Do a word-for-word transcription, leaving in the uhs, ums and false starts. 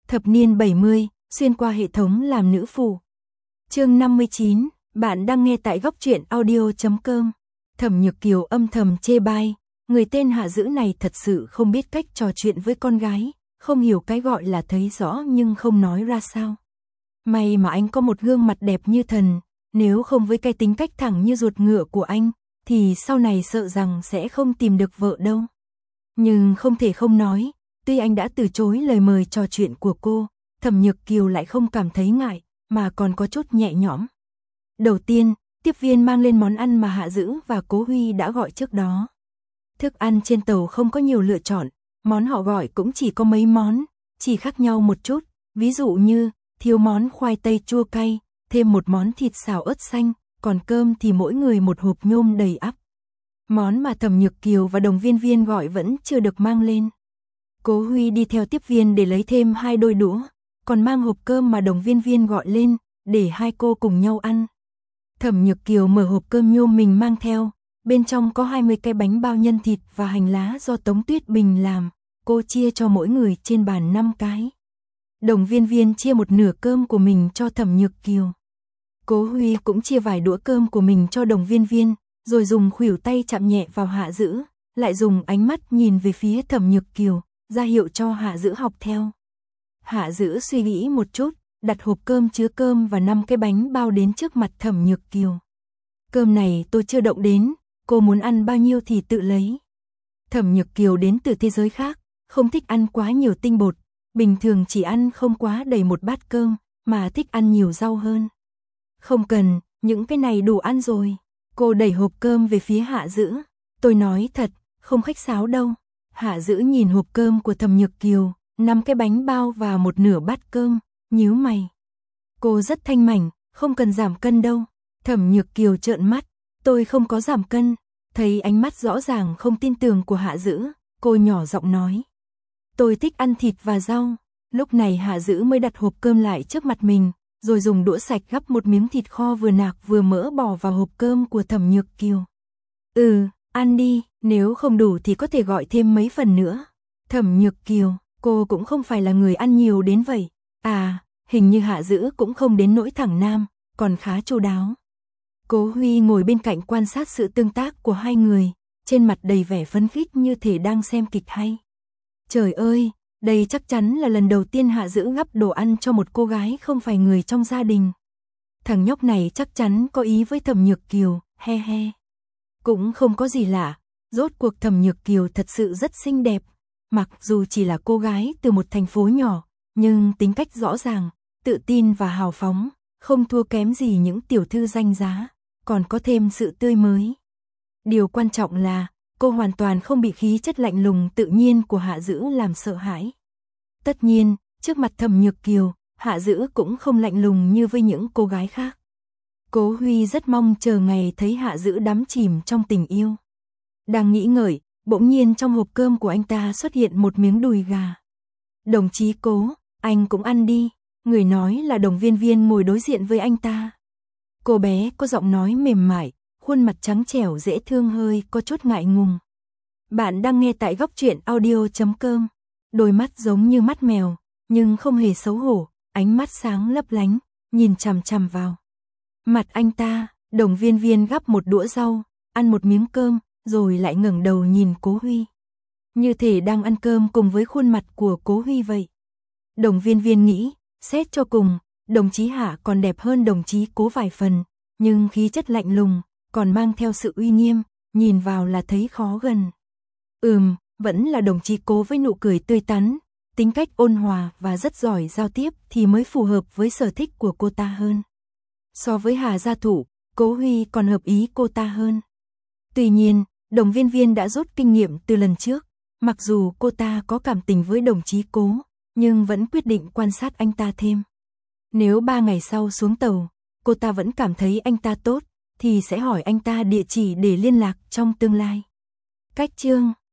Thập niên bảy mươi, xuyên qua hệ thống làm nữ phù. Chương năm mươi chín, bạn đang nghe tại góc truyện audio chấm com. Thẩm Nhược Kiều âm thầm chê bai, người tên Hạ Dữ này thật sự không biết cách trò chuyện với con gái, không hiểu cái gọi là thấy rõ nhưng không nói ra sao. May mà anh có một gương mặt đẹp như thần, nếu không với cái tính cách thẳng như ruột ngựa của anh, thì sau này sợ rằng sẽ không tìm được vợ đâu. Nhưng không thể không nói, tuy anh đã từ chối lời mời trò chuyện của cô, Thẩm Nhược Kiều lại không cảm thấy ngại, mà còn có chút nhẹ nhõm. Đầu tiên, tiếp viên mang lên món ăn mà Hạ Dữ và Cố Huy đã gọi trước đó. Thức ăn trên tàu không có nhiều lựa chọn, món họ gọi cũng chỉ có mấy món, chỉ khác nhau một chút, ví dụ như thiếu món khoai tây chua cay, thêm một món thịt xào ớt xanh, còn cơm thì mỗi người một hộp nhôm đầy ắp. Món mà Thẩm Nhược Kiều và Đồng Viên Viên gọi vẫn chưa được mang lên. Cố Huy đi theo tiếp viên để lấy thêm hai đôi đũa, còn mang hộp cơm mà Đồng Viên Viên gọi lên, để hai cô cùng nhau ăn. Thẩm Nhược Kiều mở hộp cơm nhôm mình mang theo, bên trong có hai mươi cái bánh bao nhân thịt và hành lá do Tống Tuyết Bình làm, cô chia cho mỗi người trên bàn năm cái. Đồng Viên Viên chia một nửa cơm của mình cho Thẩm Nhược Kiều. Cố Huy cũng chia vài đũa cơm của mình cho Đồng Viên Viên, rồi dùng khuỷu tay chạm nhẹ vào Hạ Dữ, lại dùng ánh mắt nhìn về phía Thẩm Nhược Kiều, ra hiệu cho Hạ Dữ học theo. Hạ Dữ suy nghĩ một chút, đặt hộp cơm chứa cơm và năm cái bánh bao đến trước mặt Thẩm Nhược Kiều. Cơm này tôi chưa động đến, cô muốn ăn bao nhiêu thì tự lấy. Thẩm Nhược Kiều đến từ thế giới khác, không thích ăn quá nhiều tinh bột, bình thường chỉ ăn không quá đầy một bát cơm, mà thích ăn nhiều rau hơn. Không cần, những cái này đủ ăn rồi. Cô đẩy hộp cơm về phía Hạ Dữ. Tôi nói thật, không khách sáo đâu. Hạ Dữ nhìn hộp cơm của Thẩm Nhược Kiều, năm cái bánh bao và một nửa bát cơm, nhíu mày. Cô rất thanh mảnh, không cần giảm cân đâu. Thẩm Nhược Kiều trợn mắt, tôi không có giảm cân. Thấy ánh mắt rõ ràng không tin tưởng của Hạ Dữ, cô nhỏ giọng nói. Tôi thích ăn thịt và rau. Lúc này Hạ Dữ mới đặt hộp cơm lại trước mặt mình, rồi dùng đũa sạch gắp một miếng thịt kho vừa nạc vừa mỡ bỏ vào hộp cơm của Thẩm Nhược Kiều. Ừ, ăn đi, nếu không đủ thì có thể gọi thêm mấy phần nữa. Thẩm Nhược Kiều, cô cũng không phải là người ăn nhiều đến vậy. À, hình như Hạ Dữ cũng không đến nỗi thẳng nam, còn khá chu đáo. Cố Huy ngồi bên cạnh quan sát sự tương tác của hai người, trên mặt đầy vẻ phấn khích như thể đang xem kịch hay. Trời ơi, đây chắc chắn là lần đầu tiên Hạ Dữ gắp đồ ăn cho một cô gái không phải người trong gia đình. Thằng nhóc này chắc chắn có ý với Thẩm Nhược Kiều, he he. Cũng không có gì lạ, rốt cuộc Thẩm Nhược Kiều thật sự rất xinh đẹp. Mặc dù chỉ là cô gái từ một thành phố nhỏ, nhưng tính cách rõ ràng, tự tin và hào phóng, không thua kém gì những tiểu thư danh giá, còn có thêm sự tươi mới. Điều quan trọng là, cô hoàn toàn không bị khí chất lạnh lùng tự nhiên của Hạ Dữ làm sợ hãi. Tất nhiên, trước mặt Thẩm Nhược Kiều, Hạ Dữ cũng không lạnh lùng như với những cô gái khác. Cố Huy rất mong chờ ngày thấy Hạ Dữ đắm chìm trong tình yêu. Đang nghĩ ngợi, bỗng nhiên trong hộp cơm của anh ta xuất hiện một miếng đùi gà. Đồng chí Cố, anh cũng ăn đi. Người nói là Đồng Viên Viên ngồi đối diện với anh ta. Cô bé có giọng nói mềm mại, khuôn mặt trắng trẻo dễ thương hơi có chút ngại ngùng. Bạn đang nghe tại góc truyện audio chấm com. Đôi mắt giống như mắt mèo, nhưng không hề xấu hổ, ánh mắt sáng lấp lánh, nhìn chằm chằm vào mặt anh ta. Đồng Viên Viên gắp một đũa rau, ăn một miếng cơm, rồi lại ngẩng đầu nhìn Cố Huy. Như thể đang ăn cơm cùng với khuôn mặt của Cố Huy vậy. Đồng Viên Viên nghĩ, xét cho cùng, đồng chí Hạ còn đẹp hơn đồng chí Cố vài phần, nhưng khí chất lạnh lùng, còn mang theo sự uy nghiêm, nhìn vào là thấy khó gần. Ừm, vẫn là đồng chí Cố với nụ cười tươi tắn, tính cách ôn hòa và rất giỏi giao tiếp thì mới phù hợp với sở thích của cô ta hơn. So với Hà gia thủ, Cố Huy còn hợp ý cô ta hơn. Tuy nhiên, Đồng Viên Viên đã rút kinh nghiệm từ lần trước, mặc dù cô ta có cảm tình với đồng chí Cố, nhưng vẫn quyết định quan sát anh ta thêm. Nếu ba ngày sau xuống tàu, cô ta vẫn cảm thấy anh ta tốt, thì sẽ hỏi anh ta địa chỉ để liên lạc trong tương lai. Cách chương